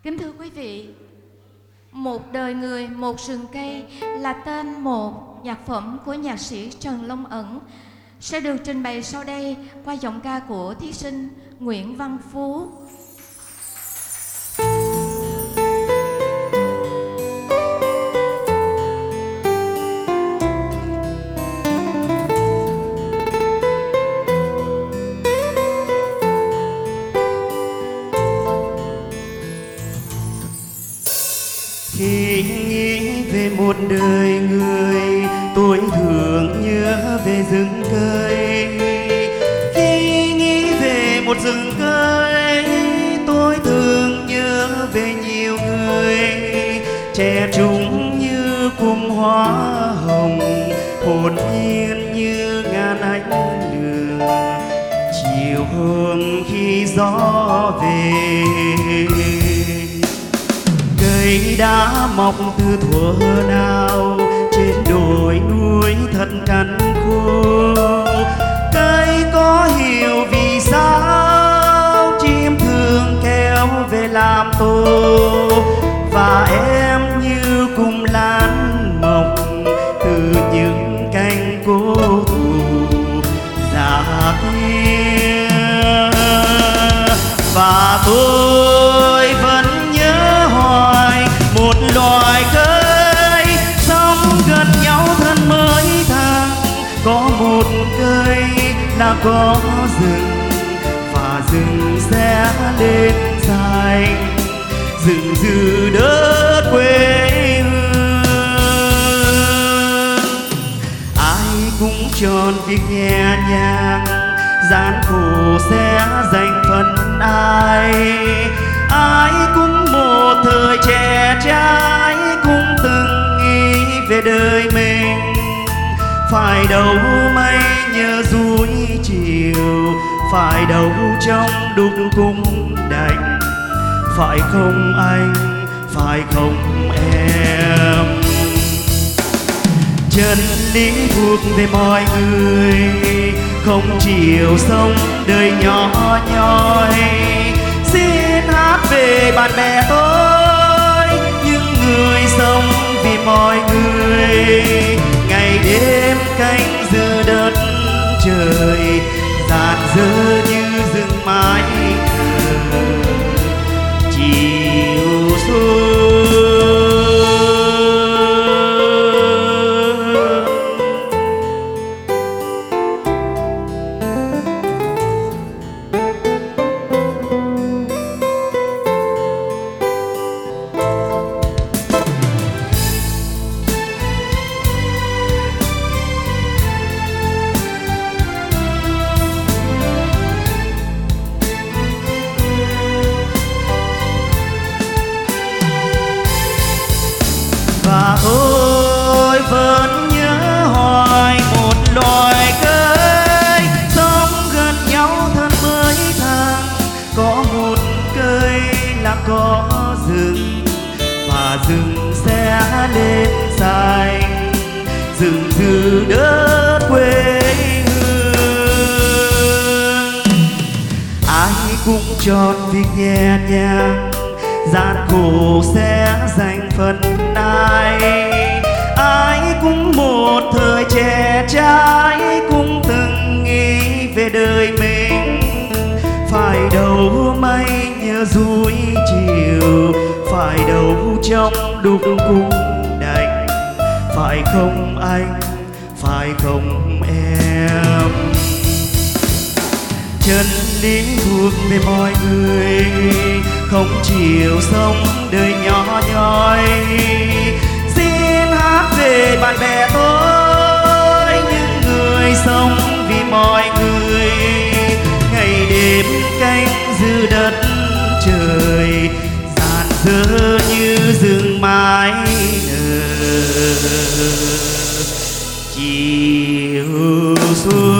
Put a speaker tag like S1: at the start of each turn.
S1: Kính thưa quý vị, Một đời người, một rừng cây là tên một nhạc phẩm của nhạc sĩ Trần Long Ẩn sẽ được trình bày sau đây qua giọng ca của thí sinh Nguyễn Văn Phú.
S2: Khi nghĩ về một đời người, tôi thường nhớ về rừng cây. Khi nghĩ về một rừng cây, tôi thường nhớ về nhiều người. Trẻ trung như cụm hoa hồng, hồn nhiên như ngàn ánh lửa. Chiều hôm khi gió về, cây đã mọc từ thuở nào trên đồi núi thật cằn khô. Cây có hiểu vì sao chim thường kéo về làm tổ, và em như cụm lan mọc từ những cánh cố thủ già kia. Và tôi vẫn nhớ hoài một loài cây sống gần nhau thân mới thang. Có một cây là có rừng, và rừng sẽ lên xanh, rừng giữ đất quê hương. Ai cũng chọn việc nhẹ nhàng, gian khổ sẽ dành phần ai. Ai cũng một thời trẻ trai, cũng từng nghĩ về đời mình. Phải đâu mây nhớ dúi chiều, phải đâu trong đục cung đành. Phải không anh, phải không em? Chân lý thuộc về mọi người, không chịu sống đời nhỏ nhoi. Xin hát về bạn bè tôi, những người sống vì mọi người. Ngày đêm canh giữ đất trời, dạt dỡ như rừng mái chiều xuống. Và tôi vẫn nhớ hoài một loài cây sống gần nhau thân với thang. Có một cây là có rừng, và rừng sẽ lên xanh, rừng giữ đất quê hương. Ai cũng chọn việc nhẹ nhàng, gian khổ sẽ dành phần ai. Ai cũng một thời trẻ trai, cũng từng nghĩ về đời mình. Phải đâu mây nhớ dúi chiều, phải đâu trong đục cung đành. Phải không anh, phải không em? Chân lý thuộc về mọi người, không chịu sống đời nhỏ nhoi. Xin hát về bạn bè tôi, những người sống vì mọi người. Ngày đêm canh giữ đất trời, dạt dỡ như rừng mái nở chiều xuống.